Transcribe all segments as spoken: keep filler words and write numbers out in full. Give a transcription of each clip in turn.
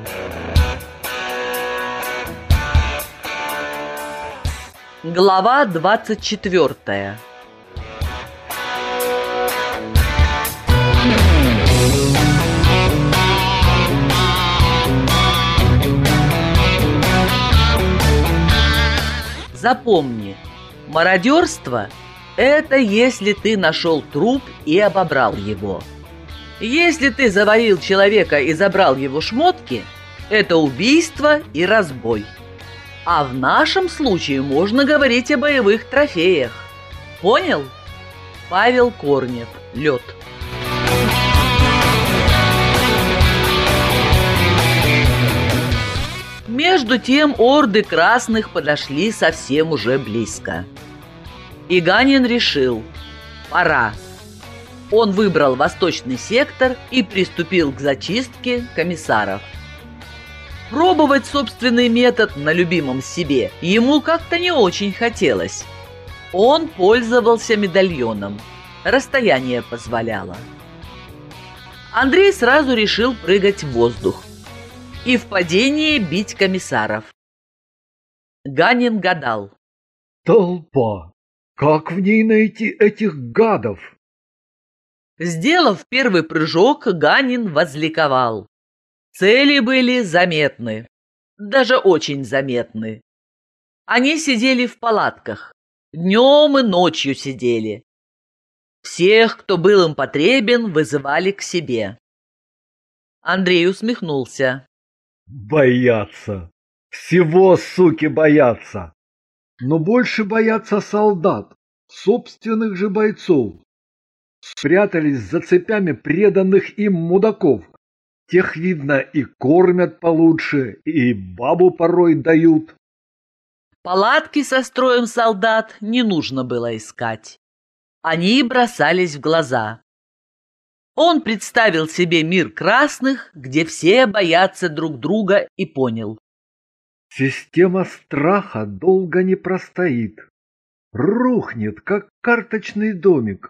Глава двадцать четвёртая. Запомни, мародерство – это если ты нашел труп и обобрал его. Если ты завалил человека и забрал его шмотки – это убийство и разбой. А в нашем случае можно говорить о боевых трофеях. Понял? Павел Корнев. Лед. Между тем орды красных подошли совсем уже близко. И Ганин решил – пора. Он выбрал восточный сектор и приступил к зачистке комиссаров. Пробовать собственный метод на любимом себе ему как-то не очень хотелось. Он пользовался медальоном. Расстояние позволяло. Андрей сразу решил прыгать в воздух и в падении бить комиссаров. Ганин гадал. Толпа! Как в ней найти этих гадов? Сделав первый прыжок, Ганин возликовал. Цели были заметны, даже очень заметны. Они сидели в палатках, днем и ночью сидели. Всех, кто был им потребен, вызывали к себе. Андрей усмехнулся. Боятся. Всего, суки, боятся. Но больше боятся солдат, собственных же бойцов. Спрятались за цепями преданных им мудаков. Тех, видно, и кормят получше, и бабу порой дают. Палатки со строем солдат не нужно было искать. Они бросались в глаза. Он представил себе мир красных, где все боятся друг друга, и понял. Система страха долго не простоит. Рухнет, как карточный домик.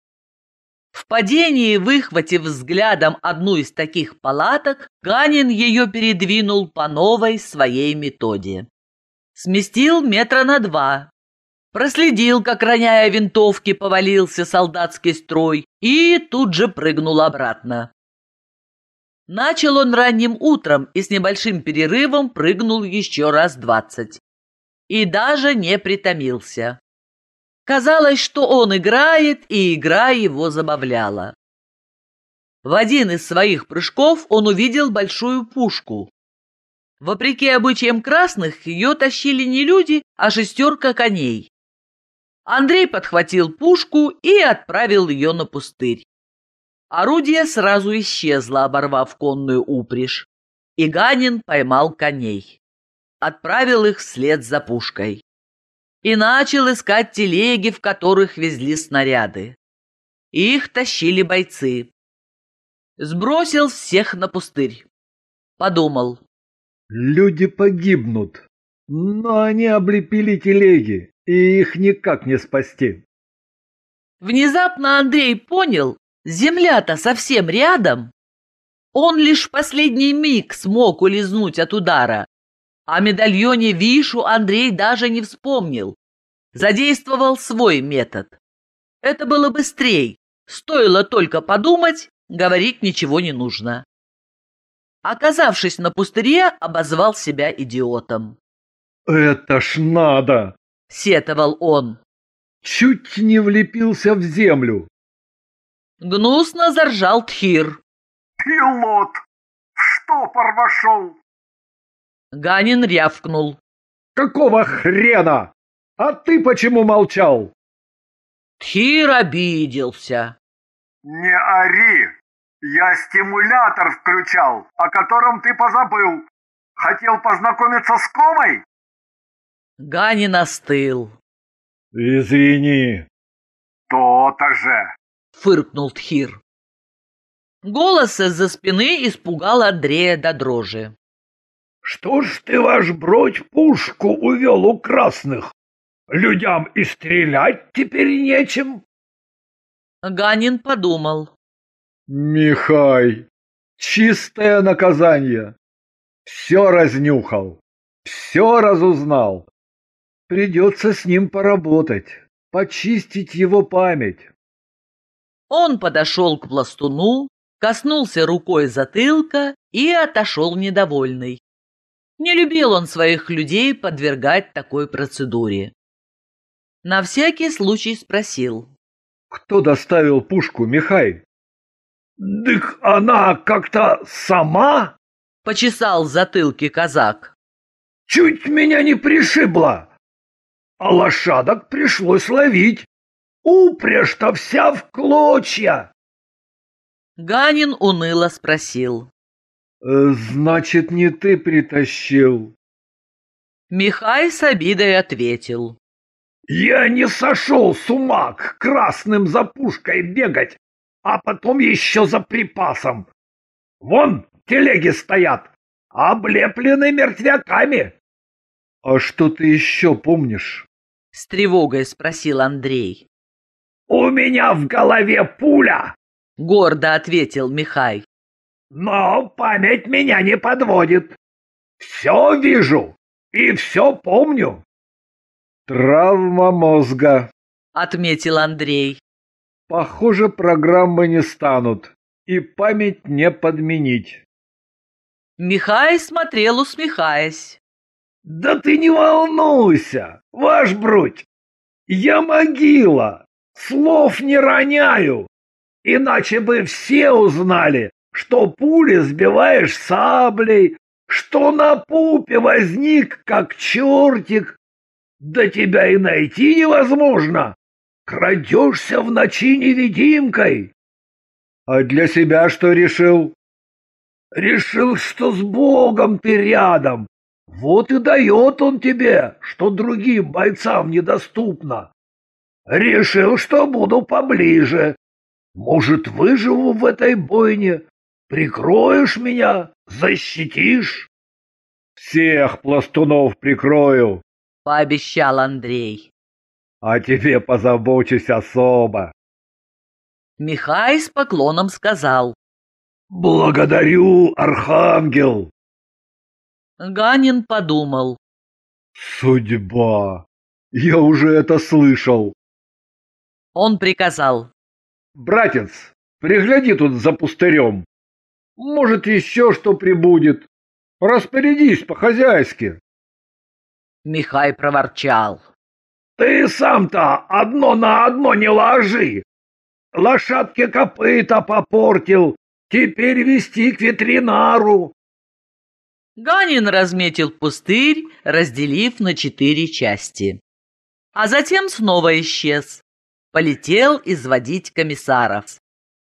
В падении, выхватив взглядом одну из таких палаток, Ганин ее передвинул по новой своей методе. Сместил метра на два. Проследил, как, роняя винтовки, повалился солдатский строй, и тут же прыгнул обратно. Начал он ранним утром и с небольшим перерывом прыгнул еще раз двадцать. И даже не притомился. Казалось, что он играет, и игра его забавляла. В один из своих прыжков он увидел большую пушку. Вопреки обычаям красных, ее тащили не люди, а шестерка коней. Андрей подхватил пушку и отправил ее на пустырь. Орудие сразу исчезло, оборвав конную упряжь, и Ганин поймал коней. Отправил их вслед за пушкой. И начал искать телеги, в которых везли снаряды. Их тащили бойцы. Сбросил всех на пустырь. Подумал. Люди погибнут, но они облепили телеги, и их никак не спасти. Внезапно Андрей понял, земля-то совсем рядом. Он лишь в последний миг смог улизнуть от удара. О медальоне Вишу Андрей даже не вспомнил. Задействовал свой метод. Это было быстрей. Стоило только подумать, говорить ничего не нужно. Оказавшись на пустыре, обозвал себя идиотом. «Это ж надо!» — сетовал он. «Чуть не влепился в землю!» Гнусно заржал Тхир. «Пилот! В штопор вошел!» Ганин рявкнул. «Какого хрена? А ты почему молчал?» Тхир обиделся. «Не ори! Я стимулятор включал, о котором ты позабыл. Хотел познакомиться с Комой?» Ганин остыл. «Извини». «То-то же!» — фыркнул Тхир. Голос из-за спины испугал Андрея до дрожи. «Что ж ты, ваш бродь, пушку увел у красных? Людям и стрелять теперь нечем?» Ганин подумал. «Михай, чистое наказание. Все разнюхал, все разузнал. Придется с ним поработать, почистить его память. Он подошел к пластуну, коснулся рукой затылка и отошел недовольный. Не любил он своих людей подвергать такой процедуре. На всякий случай спросил. Кто доставил пушку, Михай? Дык она как-то сама? Почесал в затылке казак. Чуть меня не пришибла. А лошадок пришлось ловить. Упряжь-то вся в клочья. Ганин уныло спросил. «Значит, не ты притащил?» Михай с обидой ответил. Я не сошел с ума к красным за пушкой бегать, а потом еще за припасом. Вон телеги стоят, облеплены мертвяками. «А что ты еще помнишь?» С тревогой спросил Андрей. У меня в голове пуля, гордо ответил Михай. Но память меня не подводит. Все вижу и все помню. «Травма мозга», — отметил Андрей. «Похоже, программы не станут, и память не подменить». Михай смотрел, усмехаясь. Да ты не волнуйся, ваш бруть. Я могила, слов не роняю. Иначе бы все узнали, что пули сбиваешь саблей, что на пупе возник, как чертик. Да тебя и найти невозможно. Крадешься в ночи невидимкой. «А для себя что решил?» Решил, что с Богом ты рядом. Вот и дает он тебе, что другим бойцам недоступно. Решил, что буду поближе. Может, выживу в этой бойне? Прикроешь меня? Защитишь?» «Всех пластунов прикрою», — пообещал Андрей. «а тебе позабочусь особо». Михай с поклоном сказал. «Благодарю, архангел!» Ганин подумал. «Судьба! Я уже это слышал!» Он приказал. «Братец, пригляди тут за пустырем. Может, еще что прибудет. Распорядись по-хозяйски». Михай проворчал. «Ты сам-то одно на одно не ложи! Лошадке копыта попортил, теперь вести к ветеринару!» Ганин разметил пустырь, разделив на четыре части. А затем снова исчез. Полетел изводить комиссаров.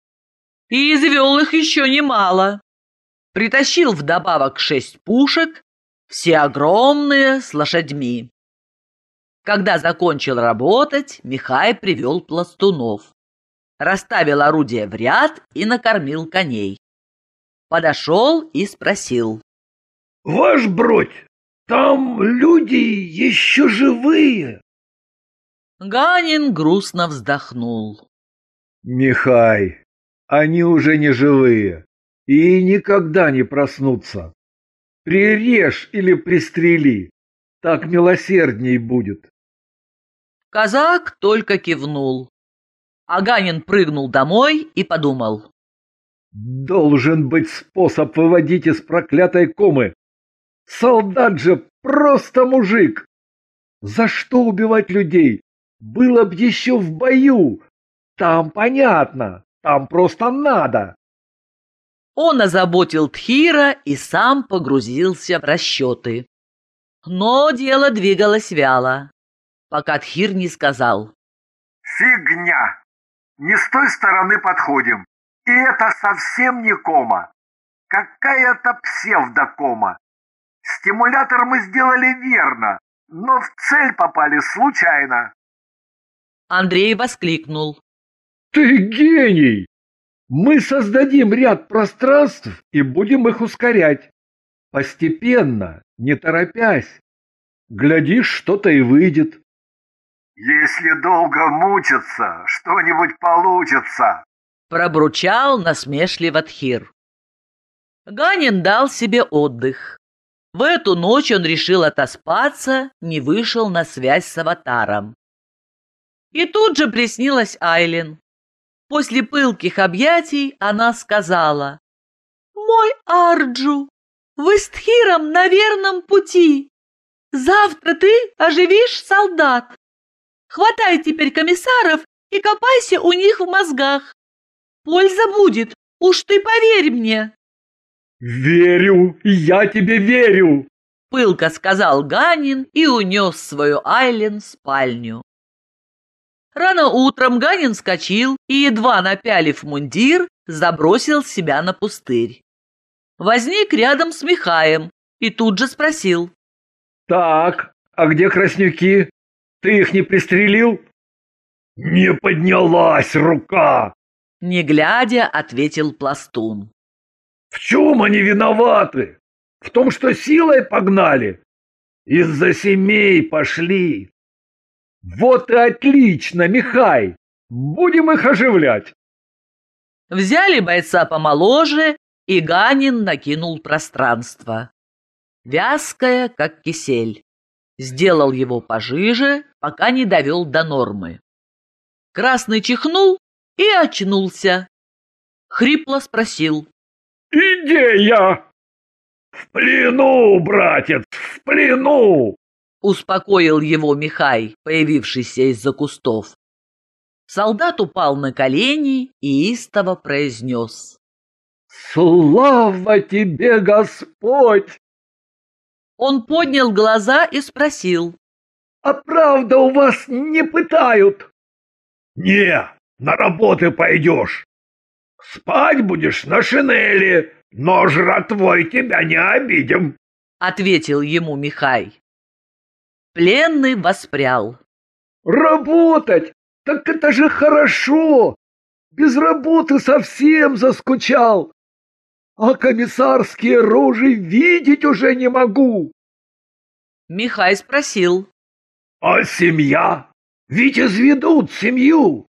И извел их еще немало. Притащил вдобавок шесть пушек, все огромные, с лошадьми. Когда закончил работать, Михай привел пластунов. Расставил орудия в ряд и накормил коней. Подошел и спросил. «Ваш бродь, там люди еще живые?» Ганин грустно вздохнул. «Михай, они уже не живые и никогда не проснутся. Прирежь или пристрели, так милосердней будет». Казак только кивнул. Аганин прыгнул домой и подумал. «Должен быть способ выводить из проклятой комы. Солдат же просто мужик. За что убивать людей? Было б еще в бою. Там понятно, там просто надо». Он озаботил Тхира и сам погрузился в расчеты. Но дело двигалось вяло, пока Тхир не сказал. «Фигня! Не с той стороны подходим. И это совсем не кома. Какая-то псевдокома. Стимулятор мы сделали верно, но в цель попали случайно». Андрей воскликнул. «Ты гений! Мы создадим ряд пространств и будем их ускорять. Постепенно, не торопясь. Глядишь, что-то и выйдет». «Если долго мучиться, что-нибудь получится», — пробручал насмешливо Тхир. Ганин дал себе отдых. В эту ночь он решил отоспаться, не вышел на связь с аватаром. И тут же приснилась Айлин. После пылких объятий она сказала: «Мой Арджу, вы с Тхиром на верном пути. Завтра ты оживишь солдат. Хватай теперь комиссаров и копайся у них в мозгах. Польза будет, уж ты поверь мне». «Верю, я тебе верю!» — пылко сказал Ганин и унес свою Айлин в спальню. Рано утром Ганин вскочил и, едва напялив мундир, забросил себя на пустырь. Возник рядом с Михаем и тут же спросил: «Так, а где краснюки? Ты их не пристрелил?» «Не поднялась рука!» — не глядя, ответил пластун. «В чем они виноваты? В том, что силой погнали? Из-за семей пошли!» «Вот и отлично, Михай! Будем их оживлять!» Взяли бойца помоложе, и Ганин накинул пространство. Вязкое, как кисель. Сделал его пожиже, пока не довел до нормы. Красный чихнул и очнулся. Хрипло спросил: «Идея!» «В плену, братец, в плену!» — успокоил его Михай, появившийся из-за кустов. Солдат упал на колени и истово произнес: «Слава тебе, Господь!» Он поднял глаза и спросил: «А правда у вас не пытают?» «Не, на работы пойдешь. Спать будешь на шинели, но жратвой тебя не обидим», — ответил ему Михай. Пленный воспрял. «Работать? Так это же хорошо! Без работы совсем заскучал. А комиссарские рожи видеть уже не могу». Михай спросил: «А семья? Ведь изведут семью».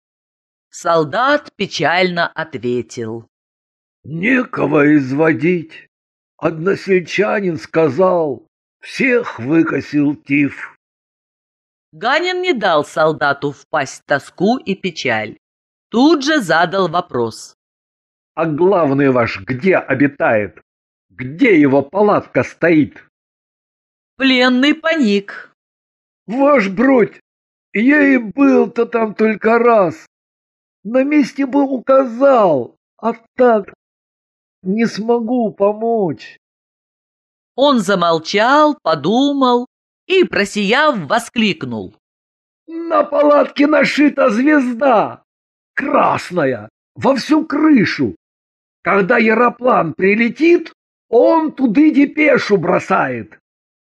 Солдат печально ответил: «Некого изводить. Односельчанин сказал, всех выкосил тиф». Ганин не дал солдату впасть в тоску и печаль. Тут же задал вопрос: «А главный ваш где обитает? Где его палатка стоит?» Пленный паник. «Ваш бродь, я и был-то там только раз. На месте бы указал, а так не смогу помочь». Он замолчал, подумал и, просияв, воскликнул: «На палатке нашита звезда, красная, во всю крышу. Когда яроплан прилетит, он туды депешу бросает».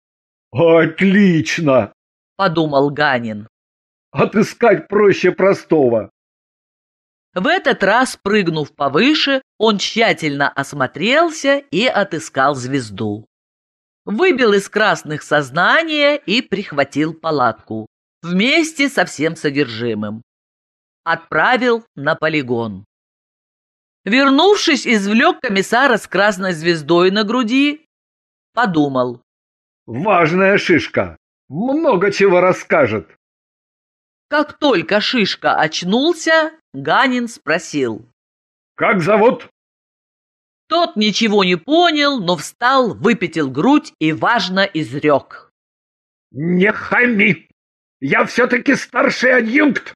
«Отлично!» — подумал Ганин. «Отыскать проще простого». В этот раз, прыгнув повыше, он тщательно осмотрелся и отыскал звезду. Выбил из красных сознание и прихватил палатку вместе со всем содержимым. Отправил на полигон. Вернувшись, извлек комиссара с красной звездой на груди. Подумал: «Важная шишка, много чего расскажет». Как только Шишка очнулся, Ганин спросил: «Как зовут?» Тот ничего не понял, но встал, выпятил грудь и важно изрек: «Не хами! Я все-таки старший адъюнкт!»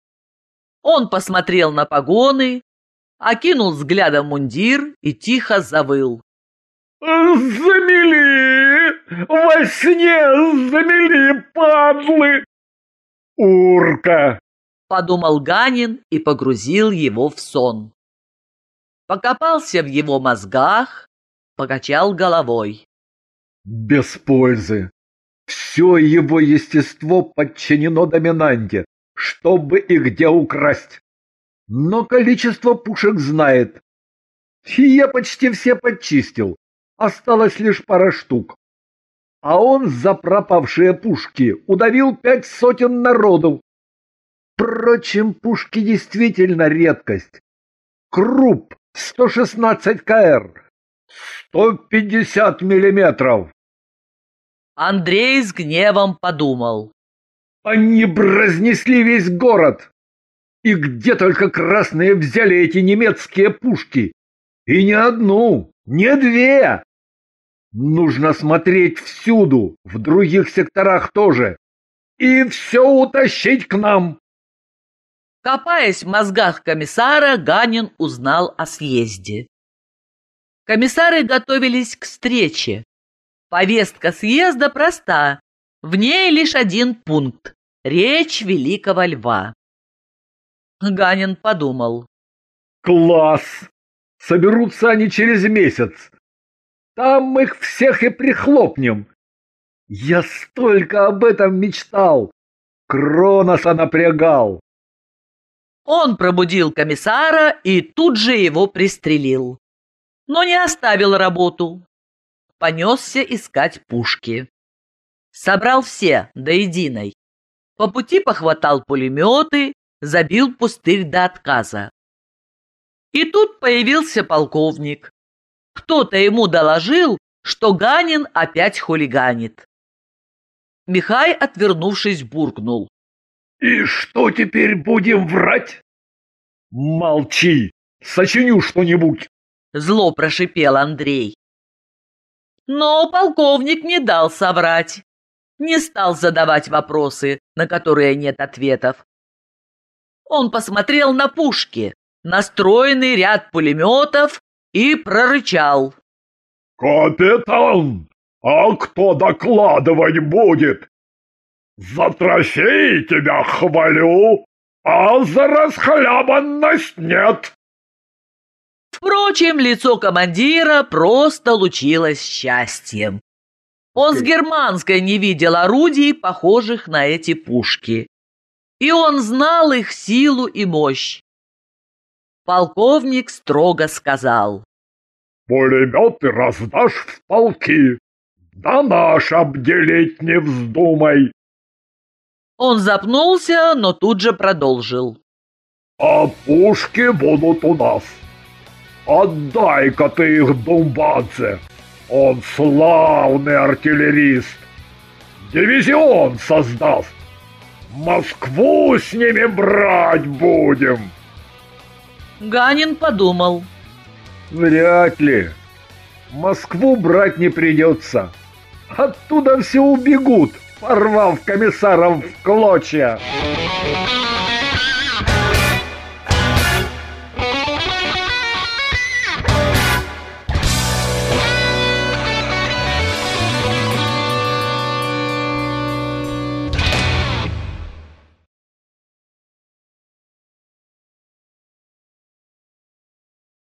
Он посмотрел на погоны, окинул взглядом мундир и тихо завыл: «Замели! Во сне замели, падлы!» «Урка!» — подумал Ганин и погрузил его в сон. Покопался в его мозгах, покачал головой. «Без пользы. Все его естество подчинено доминанте, чтобы и где украсть. Но количество пушек знает. И я почти все подчистил. Осталось лишь пара штук. А он за пропавшие пушки удавил пять сотен народу. Впрочем, пушки действительно редкость. Круп сто шестнадцать ка эр. Сто пятьдесят миллиметров. Андрей с гневом подумал. Они б разнесли весь город. И где только красные взяли эти немецкие пушки? И не одну, не две. Нужно смотреть всюду, в других секторах тоже. И все утащить к нам. Копаясь в мозгах комиссара, Ганин узнал о съезде. Комиссары готовились к встрече. Повестка съезда проста. В ней лишь один пункт – речь великого льва. Ганин подумал. Класс! Соберутся они через месяц. Там мы их всех и прихлопнем. Я столько об этом мечтал. Кроноса напрягал. Он пробудил комиссара и тут же его пристрелил. Но не оставил работу. Понесся искать пушки. Собрал все до единой. По пути похватал пулеметы, забил пустырь до отказа. И тут появился полковник. Кто-то ему доложил, что Ганин опять хулиганит. Михай, отвернувшись, буркнул. И что теперь будем врать? Молчи, сочиню что-нибудь. Зло прошипел Андрей. Но полковник не дал соврать. Не стал задавать вопросы, на которые нет ответов. Он посмотрел на пушки, настроенный ряд пулеметов, и прорычал. Капитан, а кто докладывать будет? За трофеи тебя хвалю, а за расхлябанность нет. Впрочем, лицо командира просто лучилось счастьем. Он с германской не видел орудий, похожих на эти пушки. И он знал их силу и мощь. Полковник строго сказал. Пулеметы раздашь в полки, да наш обделить не вздумай. Он запнулся, но тут же продолжил. А пушки будут у нас. Отдай-ка ты их Думбадзе. Он славный артиллерист. Дивизион создаст. Москву с ними брать будем. Ганин подумал. Вряд ли. Москву брать не придется. Оттуда все убегут, порвав комиссаров в клочья.